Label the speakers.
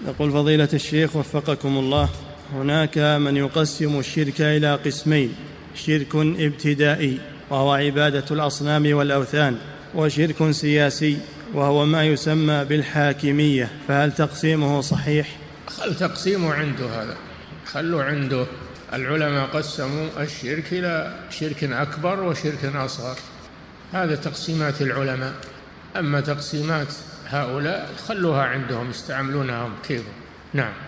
Speaker 1: يقول فضيلة الشيخ وفقكم الله، هناك من يقسم الشرك إلى قسمين: شرك ابتدائي وهو عبادة الأصنام والأوثان، وشرك سياسي وهو ما يسمى بالحاكمية، فهل تقسيمه صحيح؟
Speaker 2: خل تقسيمه عنده، هذا خلوا عنده. العلماء قسموا الشرك إلى شرك أكبر وشرك أصغر، هذا تقسيمات العلماء. أما تقسيمات هؤلاء خلوها عندهم، يستعملونها كيف. نعم.